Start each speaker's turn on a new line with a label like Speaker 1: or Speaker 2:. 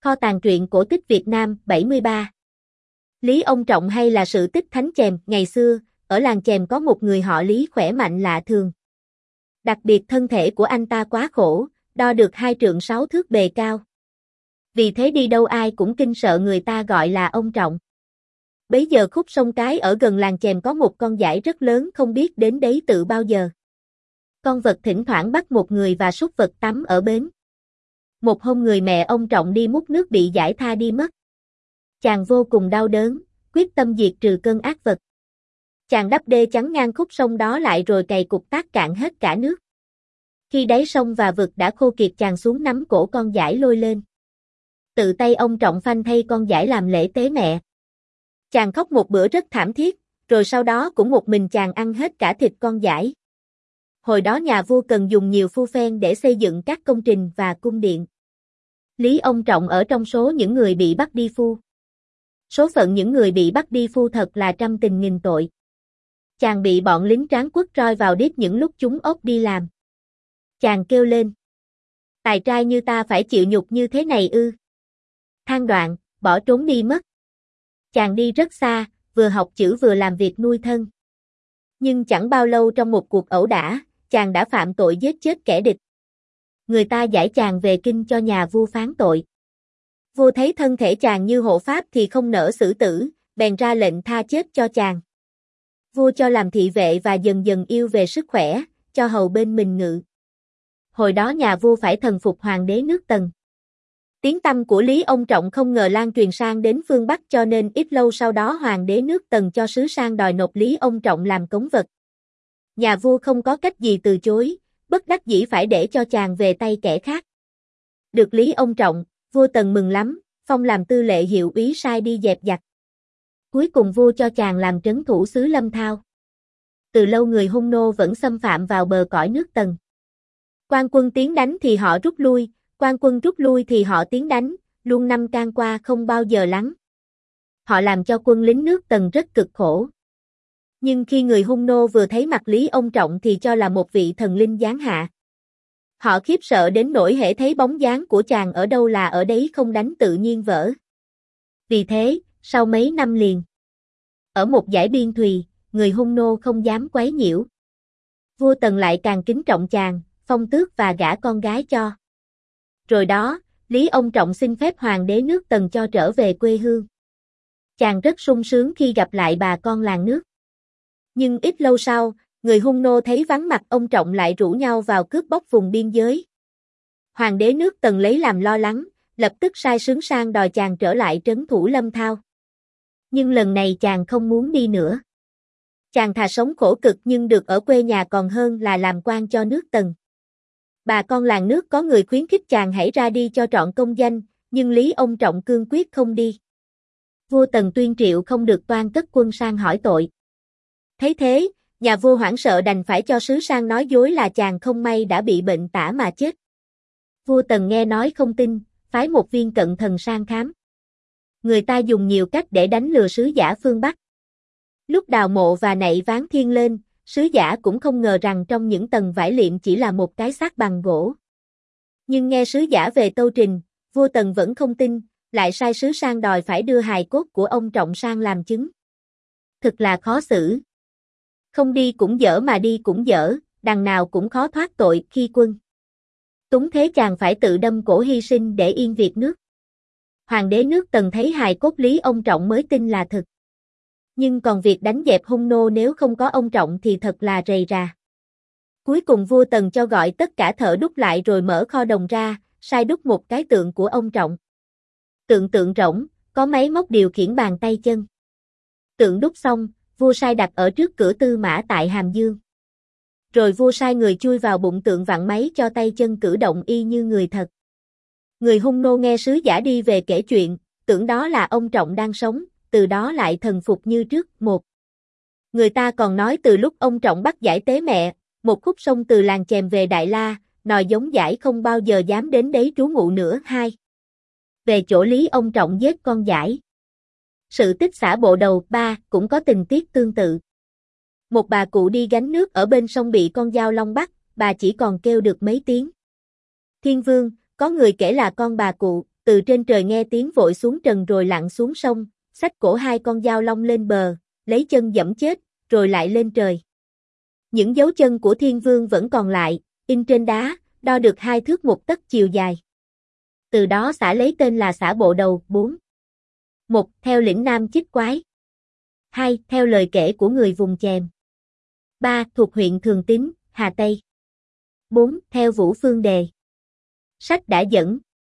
Speaker 1: Kho tàng truyện cổ tích Việt Nam 73. Lý Ông Trọng hay là sự tích Thánh Chèm. Ngày xưa, ở làng Chèm có một người họ Lý khỏe mạnh lạ thường. Đặc biệt thân thể của anh ta quá khổ, đo được 2 trượng 6 thước bề cao. Vì thế đi đâu ai cũng kinh sợ người ta gọi là ông Trọng. Bấy giờ khúc sông Cái ở gần làng Chèm có một con dải rất lớn không biết đến đấy từ bao giờ. Con vật thỉnh thoảng bắt một người và súc vật tắm ở bến. Một hôm người mẹ ông Trọng đi múc nước bị dải tha đi mất. Chàng vô cùng đau đớn, quyết tâm diệt trừ cơn ác vật. Chàng đắp đê chắn ngang khúc sông đó lại rồi cày cục tác cạn hết cả nước. Khi đáy sông và vực đã khô kiệt chàng xuống nắm cổ con dải lôi lên. Tự tay ông Trọng phanh thay con dải làm lễ tế mẹ. Chàng khóc một bữa rất thảm thiết, rồi sau đó cũng một mình chàng ăn hết cả thịt con dải. Hồi đó nhà vua cần dùng nhiều phu phen để xây dựng các công trình và cung điện. Lý Ông Trọng ở trong số những người bị bắt đi phu. Số phận những người bị bắt đi phu thật là trăm tình nghìn tội. Chàng bị bọn lính tráng quất roi vào đít những lúc chúng ốc đi làm. Chàng kêu lên: tài trai như ta phải chịu nhục như thế này ư? Than đoạn, bỏ trốn đi mất. Chàng đi rất xa, vừa học chữ vừa làm việc nuôi thân. Nhưng chẳng bao lâu trong một cuộc ẩu đả, chàng đã phạm tội giết chết kẻ địch. Người ta giải chàng về kinh cho nhà vua phán tội. Vua thấy thân thể chàng như hộ pháp thì không nỡ xử tử, bèn ra lệnh tha chết cho chàng. Vua cho làm thị vệ và dần dần yêu về sức khỏe, cho hầu bên mình ngự. Hồi đó nhà vua phải thần phục hoàng đế nước Tần. Tiếng tăm của Lý Ông Trọng không ngờ lan truyền sang đến phương Bắc cho nên ít lâu sau đó hoàng đế nước Tần cho sứ sang đòi nộp Lý Ông Trọng làm cống vật. Nhà vua không có cách gì từ chối, bất đắc dĩ phải để cho chàng về tay kẻ khác. Được Lý Ông Trọng, vua Tần mừng lắm, phong làm tư lệ hiệu úy sai đi dẹp giặc. Cuối cùng vua cho chàng làm trấn thủ xứ Lâm Thao. Từ lâu người Hung nô vẫn xâm phạm vào bờ cõi nước Tần. Quan quân tiến đánh thì họ rút lui, quan quân rút lui thì họ tiến đánh, luôn năm can qua không bao giờ lắng. Họ làm cho quân lính nước Tần rất cực khổ. Nhưng khi người Hung nô vừa thấy mặt Lý Ông Trọng thì cho là một vị thần linh giáng hạ. Họ khiếp sợ đến nỗi hễ thấy bóng dáng của chàng ở đâu là ở đấy không đánh tự nhiên vỡ. Vì thế, sau mấy năm liền, ở một dải biên thùy, người Hung nô không dám quấy nhiễu. Vua Tần lại càng kính trọng chàng, phong tước và gả con gái cho. Rồi đó, Lý Ông Trọng xin phép hoàng đế nước Tần cho trở về quê hương. Chàng rất sung sướng khi gặp lại bà con làng nước. Nhưng ít lâu sau, người Hung nô thấy vắng mặt ông Trọng lại rủ nhau vào cướp bóc vùng biên giới. Hoàng đế nước Tần lấy làm lo lắng, lập tức sai sứ sang đòi chàng trở lại trấn thủ Lâm Thao. Nhưng lần này chàng không muốn đi nữa. Chàng thà sống khổ cực nhưng được ở quê nhà còn hơn là làm quan cho nước Tần. Bà con làng nước có người khuyến khích chàng hãy ra đi cho trọn công danh, nhưng Lý Ông Trọng cương quyết không đi. Vua Tần tuyên triệu không được toan cất quân sang hỏi tội. Thấy thế, nhà vua hoảng sợ đành phải cho sứ sang nói dối là chàng không may đã bị bệnh tả mà chết. Vua Tần nghe nói không tin, phái một viên cận thần sang khám. Người ta dùng nhiều cách để đánh lừa sứ giả phương Bắc. Lúc đào mộ và nạy ván thiêng lên, sứ giả cũng không ngờ rằng trong những tầng vải liệm chỉ là một cái xác bằng gỗ. Nhưng nghe sứ giả về tâu trình, vua Tần vẫn không tin, lại sai sứ sang đòi phải đưa hài cốt của ông Trọng sang làm chứng. Thực là khó xử. Không đi cũng dở mà đi cũng dở, đằng nào cũng khó thoát tội khi quân. Túng thế chàng phải tự đâm cổ hy sinh để yên việc nước. Hoàng đế nước Tần thấy hài cốt Lý Ông Trọng mới tin là thực. Nhưng còn việc đánh dẹp Hung nô nếu không có ông Trọng thì thật là rầy rà. Cuối cùng vua Tần cho gọi tất cả thợ đúc lại rồi mở kho đồng ra, sai đúc một cái tượng của ông Trọng. Tượng rỗng, có máy móc điều khiển bàn tay chân. Tượng đúc xong, vua sai đặt ở trước cửa Tư Mã tại Hàm Dương. Rồi vua sai người chui vào bụng tượng vặn máy cho tay chân cử động y như người thật. Người Hung nô nghe sứ giả đi về kể chuyện, tưởng đó là ông Trọng đang sống, từ đó lại thần phục như trước. Một, người ta còn nói từ lúc ông Trọng bắt dải tế mẹ, một khúc sông từ làng Chèm về Đại La, nòi giống dải không bao giờ dám đến đấy trú ngụ nữa. Hai, về chỗ Lý Ông Trọng giết con dải. Sự tích xã Bộ Đầu. Ba, cũng có tình tiết tương tự. Một bà cụ đi gánh nước ở bên sông bị con dao long bắt, bà chỉ còn kêu được mấy tiếng. Thiên Vương, có người kể là con bà cụ, từ trên trời nghe tiếng vội xuống trần rồi lặn xuống sông, xách cổ hai con dao long lên bờ, lấy chân giẫm chết, rồi lại lên trời. Những dấu chân của Thiên Vương vẫn còn lại, in trên đá, đo được 2 thước 1 tấc chiều dài. Từ đó xã lấy tên là xã Bộ Đầu. 4. 1. Theo lĩnh Nam Chích Quái. 2. Theo lời kể của người vùng Chèm. 3. Thuộc huyện Thường Tín, Hà Tây. 4. Theo Vũ Phương Đề. Sách đã dẫn.